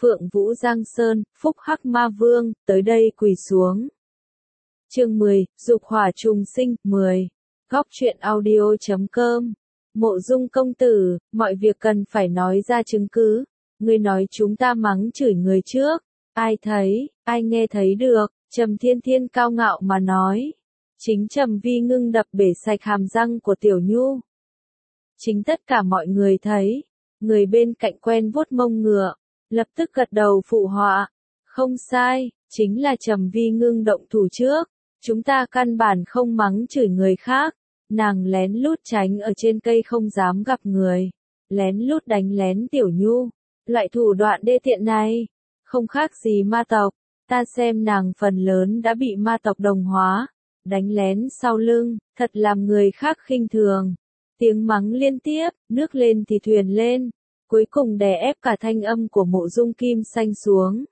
Phượng Vũ Giang Sơn, Phúc Hắc Ma Vương, tới đây quỳ xuống. Chương 10, Dục Hỏa Trùng Sinh, 10. Góc truyện audio.com. Mộ Dung công tử, mọi việc cần phải nói ra chứng cứ. Ngươi nói chúng ta mắng chửi người trước. Ai thấy, ai nghe thấy được, Trầm Thiên Thiên cao ngạo mà nói. Chính Trầm Vi Ngưng đập bể sạch hàm răng của Tiểu Nhu. Chính tất cả mọi người thấy. Người bên cạnh quen vuốt mông ngựa, lập tức gật đầu phụ họa. Không sai, chính là Trầm Vi Ngưng động thủ trước. Chúng ta căn bản không mắng chửi người khác. Nàng lén lút tránh ở trên cây không dám gặp người. Lén lút đánh lén Tiểu Nhu. Loại thủ đoạn đê tiện này, không khác gì ma tộc. Ta xem nàng phần lớn đã bị ma tộc đồng hóa. Đánh lén sau lưng, thật làm người khác khinh thường. Tiếng mắng liên tiếp, nước lên thì thuyền lên. Cuối cùng đè ép cả thanh âm của Mộ Dung Kim Xanh xuống.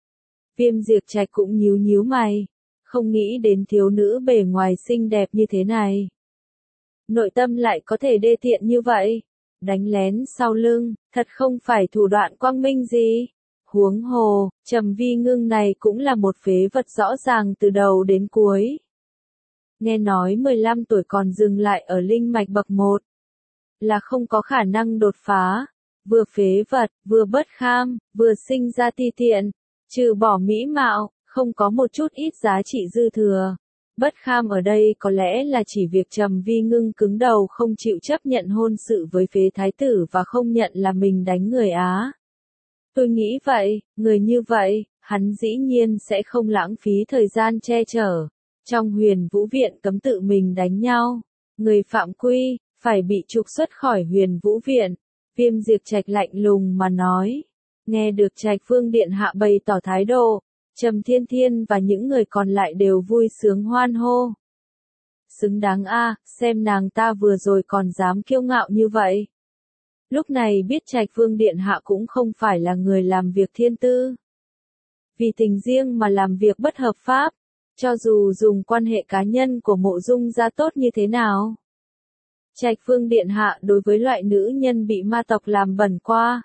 Viêm Diệp Trạch cũng nhíu nhíu mày. Không nghĩ đến thiếu nữ bề ngoài xinh đẹp như thế này. Nội tâm lại có thể đê tiện như vậy. Đánh lén sau lưng, thật không phải thủ đoạn quang minh gì. Huống hồ, Trầm Vi Ngưng này cũng là một phế vật rõ ràng từ đầu đến cuối. Nghe nói 15 tuổi còn dừng lại ở linh mạch bậc 1. Là không có khả năng đột phá. Vừa phế vật, vừa bất kham, vừa sinh ra ti tiện. Trừ bỏ mỹ mạo, không có một chút ít giá trị dư thừa. Bất kham ở đây có lẽ là chỉ việc Trầm Vi Ngưng cứng đầu không chịu chấp nhận hôn sự với phế thái tử và không nhận là mình đánh người Á. Tôi nghĩ vậy, người như vậy, hắn dĩ nhiên sẽ không lãng phí thời gian che chở. Trong Huyền Vũ Viện cấm tự mình đánh nhau. Người phạm quy, phải bị trục xuất khỏi Huyền Vũ Viện. Viêm Diệp Trạch lạnh lùng mà nói. Nghe được Trạch Vương Điện Hạ bày tỏ thái độ. Trầm Thiên Thiên và những người còn lại đều vui sướng hoan hô. Xứng đáng a, xem nàng ta vừa rồi còn dám kiêu ngạo như vậy. Lúc này biết Trạch Vương Điện Hạ cũng không phải là người làm việc thiên tư. Vì tình riêng mà làm việc bất hợp pháp, cho dù dùng quan hệ cá nhân của Mộ Dung gia tốt như thế nào. Trạch Vương Điện Hạ đối với loại nữ nhân bị ma tộc làm bẩn qua,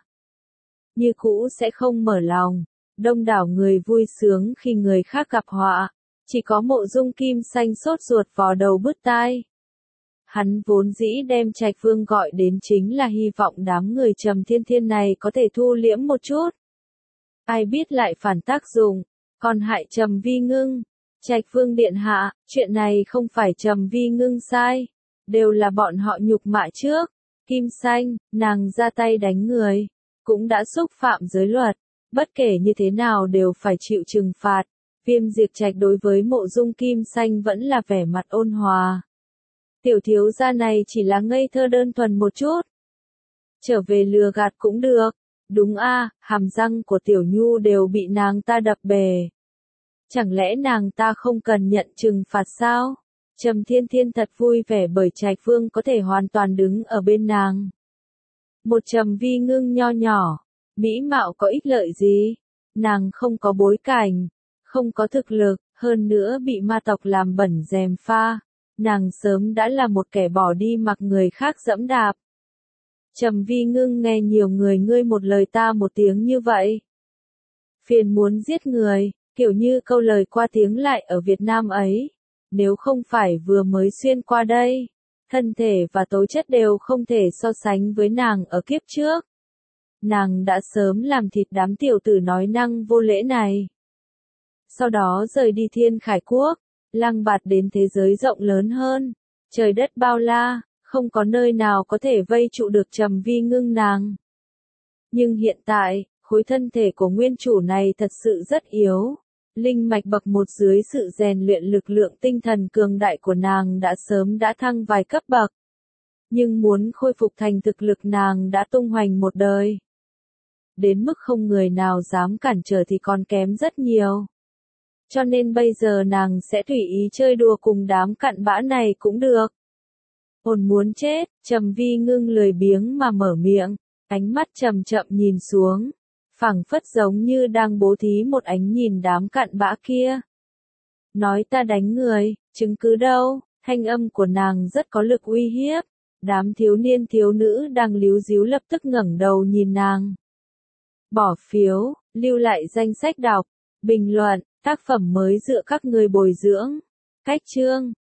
như cũ sẽ không mở lòng. Đông đảo người vui sướng khi người khác gặp họa, chỉ có Mộ Dung Kim Xanh sốt ruột vò đầu bứt tai. Hắn vốn dĩ đem Trạch Vương gọi đến chính là hy vọng đám người Trầm Thiên Thiên này có thể thu liễm một chút. Ai biết lại phản tác dụng, còn hại Trầm Vi Ngưng. Trạch Vương Điện Hạ, chuyện này không phải Trầm Vi Ngưng sai, đều là bọn họ nhục mạ trước. Kim Xanh, nàng ra tay đánh người, cũng đã xúc phạm giới luật. Bất kể như thế nào đều phải chịu trừng phạt. Viêm Diệp Trạch đối với Mộ Dung Kim Xanh vẫn là vẻ mặt ôn hòa. Tiểu thiếu gia này chỉ là ngây thơ đơn thuần một chút. Trở về lừa gạt cũng được. Đúng a, hàm răng của Tiểu Nhu đều bị nàng ta đập bể. Chẳng lẽ nàng ta không cần nhận trừng phạt sao? Trầm Thiên Thiên thật vui vẻ bởi Trạch Vương có thể hoàn toàn đứng ở bên nàng. Một Trầm Vi Ngưng nho nhỏ. Mỹ mạo có ích lợi gì? Nàng không có bối cảnh, không có thực lực, hơn nữa bị ma tộc làm bẩn dèm pha. Nàng sớm đã là một kẻ bỏ đi mặc người khác dẫm đạp. Trầm Vi Ngưng nghe nhiều người ngươi một lời ta một tiếng như vậy. Phiền muốn giết người, kiểu như câu lời qua tiếng lại ở Việt Nam ấy. Nếu không phải vừa mới xuyên qua đây, thân thể và tố chất đều không thể so sánh với nàng ở kiếp trước. Nàng đã sớm làm thịt đám tiểu tử nói năng vô lễ này. Sau đó rời đi Thiên Khải Quốc, lăng bạt đến thế giới rộng lớn hơn. Trời đất bao la, không có nơi nào có thể vây trụ được Trầm Vi Ngưng nàng. Nhưng hiện tại, khối thân thể của nguyên chủ này thật sự rất yếu. Linh mạch bậc 1 dưới sự rèn luyện lực lượng tinh thần cường đại của nàng đã sớm đã thăng vài cấp bậc. Nhưng muốn khôi phục thành thực lực nàng đã tung hoành một đời. Đến mức không người nào dám cản trở thì còn kém rất nhiều. Cho nên bây giờ nàng sẽ tùy ý chơi đùa cùng đám cặn bã này cũng được. Hồn muốn chết, Trầm Vi Ngưng lười biếng mà mở miệng, ánh mắt chậm chậm nhìn xuống, phảng phất giống như đang bố thí một ánh nhìn đám cặn bã kia. Nói ta đánh người, chứng cứ đâu? Thanh âm của nàng rất có lực uy hiếp. Đám thiếu niên thiếu nữ đang líu ríu lập tức ngẩng đầu nhìn nàng. Bỏ phiếu, Lưu lại danh sách đọc, bình luận, tác phẩm mới dựa các người bồi dưỡng. Cách chương